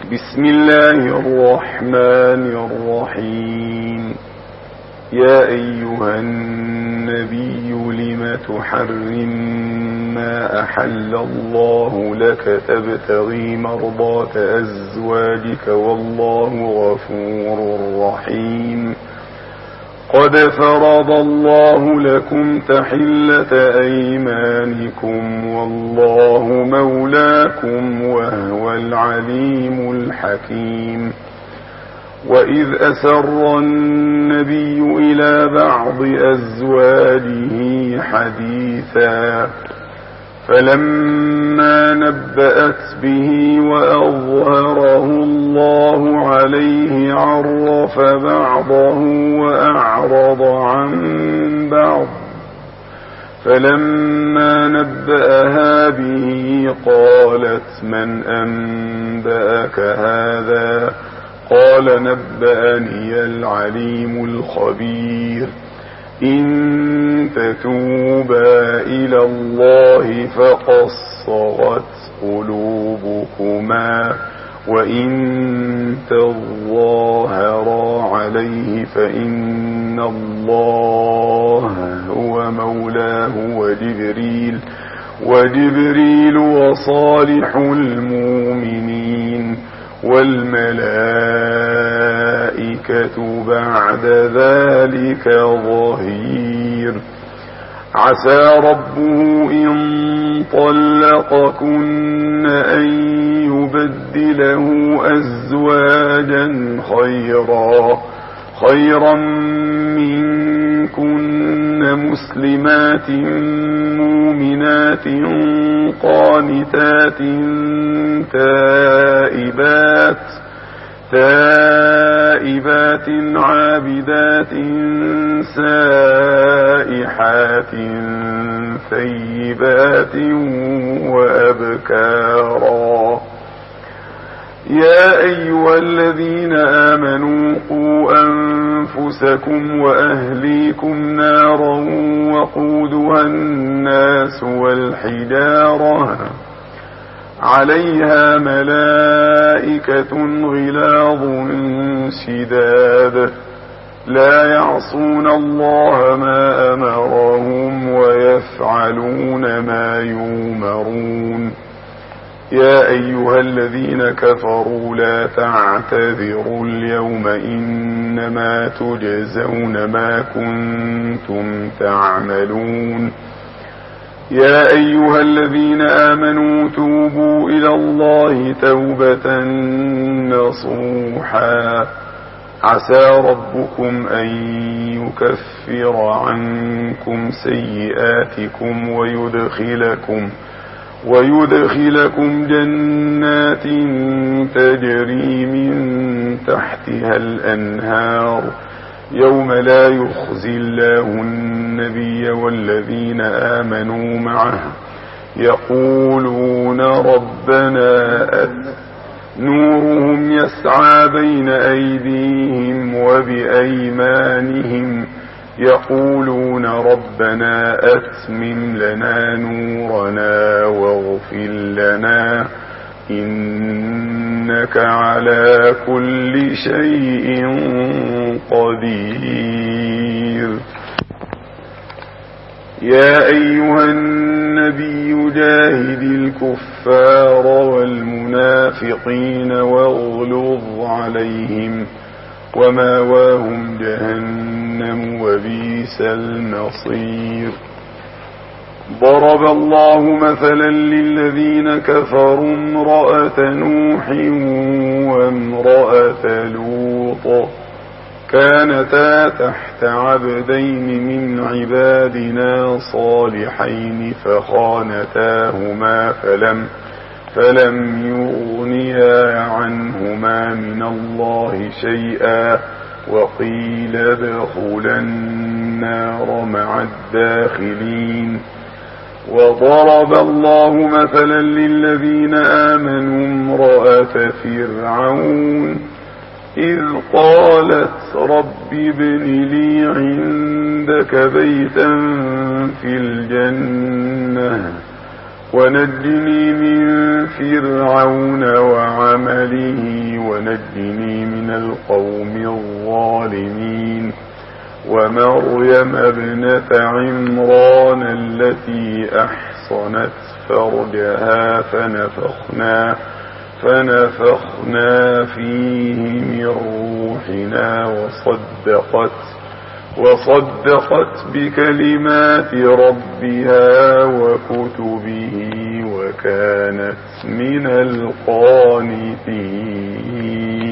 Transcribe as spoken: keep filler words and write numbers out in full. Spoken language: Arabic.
بسم الله الرحمن الرحيم. يا أيها النبي لم تحرم ما أحل الله لك تبتغي مرضات أزواجك والله غفور رحيم. قد فرض الله لكم تحلة أيمانكم والله مولاكم وهو العليم الحكيم. وإذ أسر النبي إلى بعض أزواجه حديثا فلما نبأت به وأظهره الله عليه عرف بعضه وأعرض عن بعض. فلما نبأها به قالت من أنبأك هذا؟ قال نبأني العليم الخبير. إن تتوبا إلى الله فقد صغت قلوبكما وإن تظاهرا عليه فإن الله هو مولاه وجبريل وجبريل وصالح المؤمنين والملائكة بعد ذلك ظهير. عسى ربه إن طلقكن أن يبدله أزواجا خيرا خيرا منكن مسلمات مؤمنات قانتات تائبات تائبات عابدات سائحات ثيبات وأبكارا. يا أيها الذين آمنوا قوا أنفسكم وأهليكم نارا وقودها الناس والحجارة عليها ملائكة غلاظ شداد لا يعصون الله ما أمرهم ويفعلون ما يؤمرون. يا أيها الذين كفروا لا تعتذروا اليوم إنما تجزون ما كنتم تعملون. يا أيها الذين آمنوا توبوا إلى الله توبة نصوحا عسى ربكم أن يكفر عنكم سيئاتكم ويدخلكم ويدخلكم جنات تجري من تحتها الأنهار يوم لا يخزي الله النبي والذين آمنوا معه يقولون ربنا أت نورهم يسعى بين أيديهم وبأيمانهم يقولون ربنا أتمم لنا نورنا واغفر لنا إنك على كل شيء قدير. يا أيها النبي جاهد الكفار والمنافقين واغلظ عليهم وماواهم جهنم وبئس المصير. ضرب الله مثلا للذين كفروا امرأة نوح وامرأة لوط كانتا تحت عبدين من عبادنا صالحين فخانتاهما فلم فلم يغنيا عنهما من الله شيئا وقيل ادخلا النار مع الداخلين. وضرب الله مثلا للذين آمنوا امرأة فرعون إذ قالت رب ابن لي عندك بيتا في الجنة ونجني من فرعون وعمله ونجني من القوم الظالمين ومريم ابنة عمران التي أحصنت فرجها فنفخنا فنفخنا فيه من روحنا وصدقت وصدقت بكلمات ربها وكتبه وكانت من القانتين.